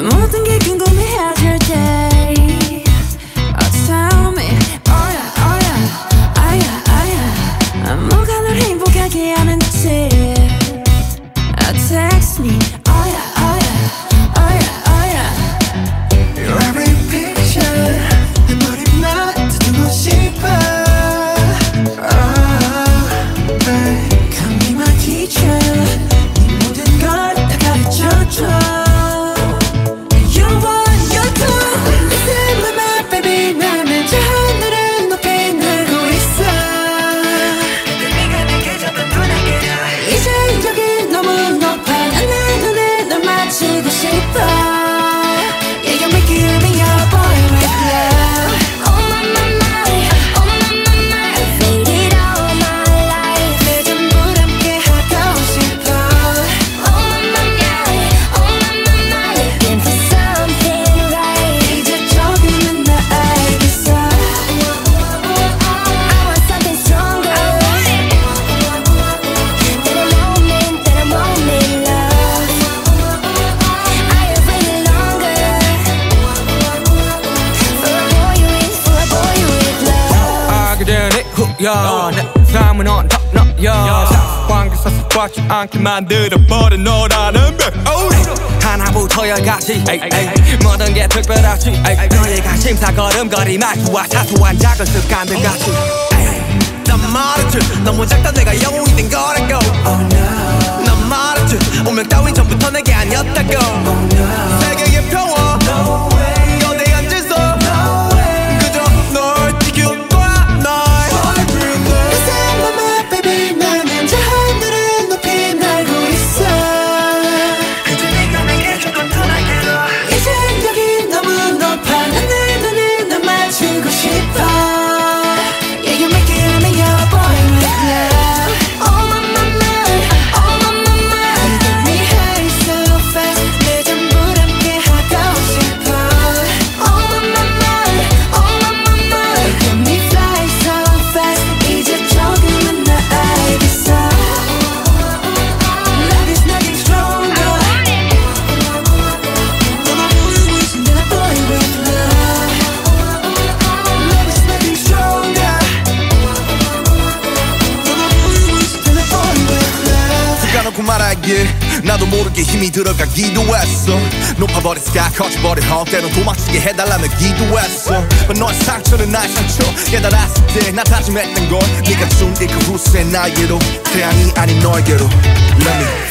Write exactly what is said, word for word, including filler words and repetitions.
모든 게 궁금해질 때 Oh tell me oh yeah oh yeah oh yeah oh yeah 뭐가 널 행복하게 하는지 oh, text me oh yeah oh yeah oh yeah oh yeah Your every picture 내 머리만 듣고 싶어 oh, babe Come be my teacher 네 모든 걸 다 가르쳐줘 야, 내 삶은 on top 너야 사관계사 삭박지 않게 만들어버린 너라는 배 하나부터 열까지 모든 게 특별하지 너의 관심사 걸음걸이 말투와 사소한 작은 습관들 같이 난 말했지 너무 작다 내가 영웅이 된 거라고 oh, no. 난 말했지 운명 따윈 전부터 내게 아니었다고 oh, no. 세계의 평화 no way. 거대한 질서 no way. 그저 널 지킬 말하길 나도 모르게 힘이 들어가기도 했어 높아버린 스카 커져버린 헛 때론 도망치게 해달라며 기도했어 너의 상처는 나의 상처 깨달았을 때 나 다짐했던 걸 네가 준 이 그 후세 나에게로 태양이 아닌 너에게로 Let me